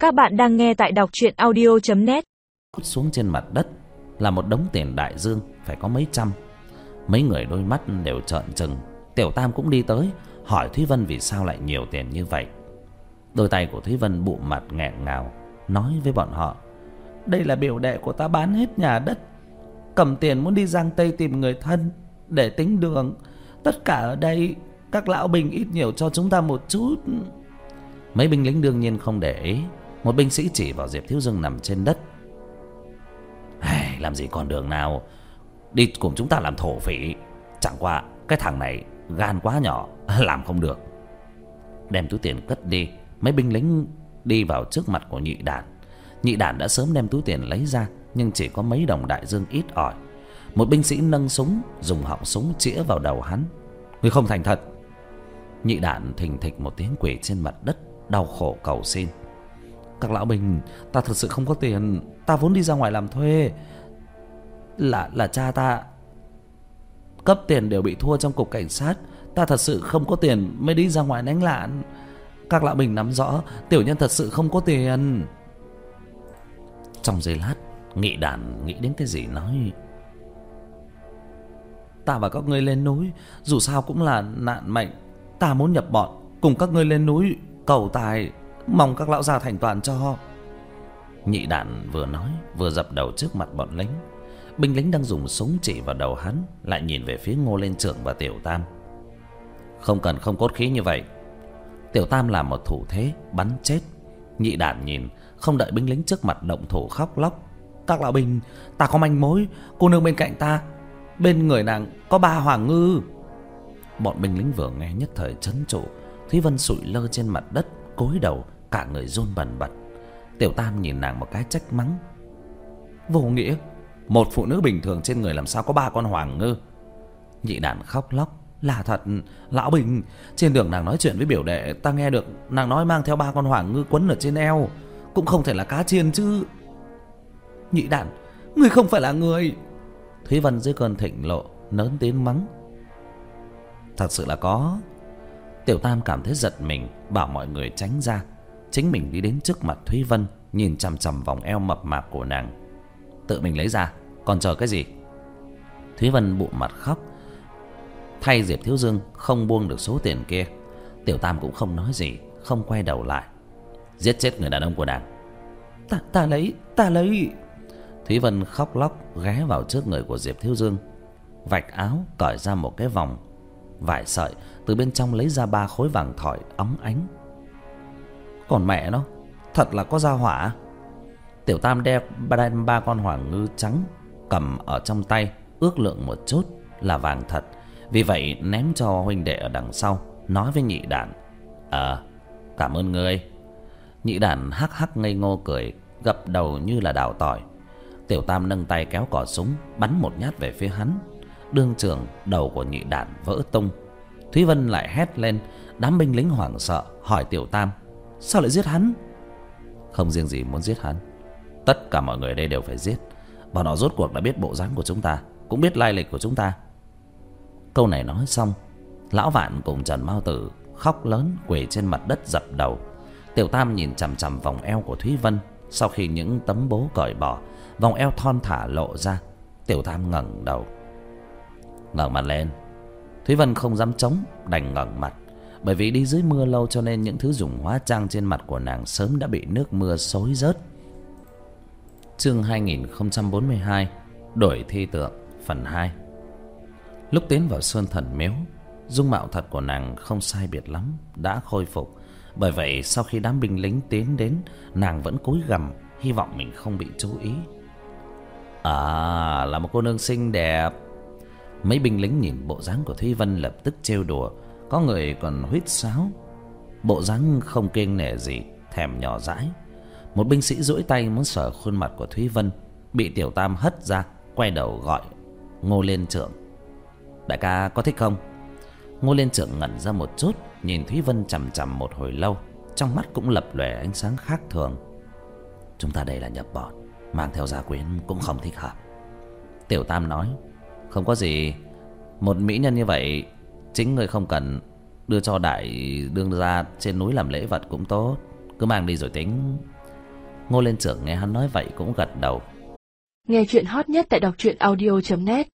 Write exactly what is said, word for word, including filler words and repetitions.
Các bạn đang nghe tại đọc truyện audio chấm net. Xuống trên mặt đất là một đống tiền đại dương, phải có mấy trăm. Mấy người đôi mắt đều trợn trừng. Tiểu Tam cũng đi tới hỏi Thúy Vân vì sao lại nhiều tiền như vậy. Đôi tay của Thúy Vân bụm mặt nghẹn ngào nói với bọn họ: đây là biểu đệ của ta bán hết nhà đất, cầm tiền muốn đi Giang Tây tìm người thân để tính đường. Tất cả ở đây các lão binh ít nhiều cho chúng ta một chút. Mấy binh lính đương nhiên không để ý. Một binh sĩ chỉ vào Diệp Thiếu Dương nằm trên đất: hey, làm gì còn đường nào đi cùng chúng ta làm thổ phỉ. Chẳng qua cái thằng này gan quá nhỏ, làm không được. Đem túi tiền cất đi. Mấy binh lính đi vào trước mặt của Nhị Đản. Nhị Đản đã sớm đem túi tiền lấy ra, nhưng chỉ có mấy đồng đại dương ít ỏi. Một binh sĩ nâng súng, dùng họng súng chĩa vào đầu hắn: ngươi không thành thật. Nhị Đản thình thịch một tiếng quỳ trên mặt đất, đau khổ cầu xin: các lão binh, ta thật sự không có tiền. Ta vốn đi ra ngoài làm thuê. Là là cha ta cấp tiền đều bị thua trong cục cảnh sát. Ta thật sự không có tiền mới đi ra ngoài đánh lạn. Các lão binh nắm rõ, tiểu nhân thật sự không có tiền. Trong giây lát, Nhị Đản nghĩ đến cái gì nói: ta và các ngươi lên núi, dù sao cũng là nạn mệnh. Ta muốn nhập bọn cùng các ngươi lên núi cầu tài, mong các lão gia thành toàn cho. Nhị Đản vừa nói vừa dập đầu trước mặt bọn lính. Binh lính đang dùng súng chỉ vào đầu hắn lại nhìn về phía Ngô Liên Trưởng và Tiểu Tam. Không cần không cốt khí như vậy. Tiểu Tam làm một thủ thế bắn chết. Nhị Đản nhìn, không đợi binh lính trước mặt động thủ khóc lóc: các lão binh, ta có manh mối. Cô nương bên cạnh ta, bên người nàng có ba hoàng ngư. Bọn binh lính vừa nghe nhất thời trấn trụ. Thúy Vân sụi lơ trên mặt đất, cúi đầu, cả người run bần bật. Tiểu Tam nhìn nàng một cái trách mắng: vô nghĩa, một phụ nữ bình thường trên người làm sao có ba con hoàng ngư. Nhị Đản khóc lóc: là thật, lão binh, trên đường nàng nói chuyện với biểu đệ, ta nghe được nàng nói mang theo ba con hoàng ngư quấn ở trên eo. Cũng không thể là cá chiên chứ. Nhị Đản, ngươi không phải là người. Thúy Vân dưới cơn thịnh nộ lớn tiếng mắng: thật sự là có. Tiểu Tam cảm thấy giật mình, bảo mọi người tránh ra. Chính mình đi đến trước mặt Thúy Vân, nhìn chằm chằm vòng eo mập mạp của nàng: tự mình lấy ra, còn chờ cái gì? Thúy Vân bụm mặt khóc. Thay Diệp Thiếu Dương không buông được số tiền kia. Tiểu Tam cũng không nói gì, không quay đầu lại. Giết chết người đàn ông của nàng. Ta, ta lấy, ta lấy. Thúy Vân khóc lóc ghé vào trước người của Diệp Thiếu Dương, vạch áo cởi ra một cái vòng vải sợi, từ bên trong lấy ra ba khối vàng thỏi óng ánh. Còn mẹ nó, thật là có gia hỏa. Tiểu Tam đem ba con hoàng ngư trắng cầm ở trong tay, ước lượng một chút là vàng thật. Vì vậy ném cho huynh đệ ở đằng sau, nói với Nhị Đản: ờ, cảm ơn ngươi. Nhị Đản hắc hắc ngây ngô cười, gập đầu như là đào tỏi. Tiểu Tam nâng tay kéo cò súng, bắn một nhát về phía hắn. Đương trường đầu của Nhị Đản vỡ tung. Thúy Vân lại hét lên. Đám binh lính hoảng sợ hỏi Tiểu Tam: sao lại giết hắn? Không riêng gì muốn giết hắn, tất cả mọi người ở đây đều phải giết. Bọn họ rốt cuộc đã biết bộ dáng của chúng ta, cũng biết lai lịch của chúng ta. Câu này nói xong, Lão Vạn cùng Trần Mao Tử khóc lớn quỳ trên mặt đất dập đầu. Tiểu Tam nhìn chằm chằm vòng eo của Thúy Vân. Sau khi những tấm bố cởi bỏ, vòng eo thon thả lộ ra. Tiểu Tam ngẩng đầu, ngẩng mặt lên. Thúy Vân không dám chống, đành ngẩng mặt. Bởi vì đi dưới mưa lâu cho nên những thứ dùng hóa trang trên mặt của nàng sớm đã bị nước mưa xối rớt. Chương hai nghìn không trăm bốn mươi hai, đổi thi tượng phần hai. Lúc tiến vào Sơn Thần Miếu, dung mạo thật của nàng không sai biệt lắm đã khôi phục. Bởi vậy sau khi đám binh lính tiến đến, nàng vẫn cúi gằm, hy vọng mình không bị chú ý. À, là một cô nương xinh đẹp. Mấy binh lính nhìn bộ dáng của Thúy Vân lập tức trêu đùa. Có người còn huýt sáo. Bộ dáng không kiêng nể gì, thèm nhỏ dãi. Một binh sĩ duỗi tay muốn sờ khuôn mặt của Thúy Vân, bị Tiểu Tam hất ra, quay đầu gọi Ngô Liên Trưởng: đại ca có thích không? Ngô Liên Trưởng ngẩn ra một chút, nhìn Thúy Vân chằm chằm một hồi lâu, trong mắt cũng lập lòe ánh sáng khác thường. Chúng ta đây là nhập bọn, mang theo gia quyến cũng không thích hợp. Tiểu Tam nói: không có gì, một mỹ nhân như vậy chính người không cần, đưa cho đại đương gia trên núi làm lễ vật cũng tốt. Cứ mang đi rồi tính. Ngô Liên Trưởng nghe hắn nói vậy cũng gật đầu. Nghe chuyện hot nhất tại đọc truyện audio chấm net.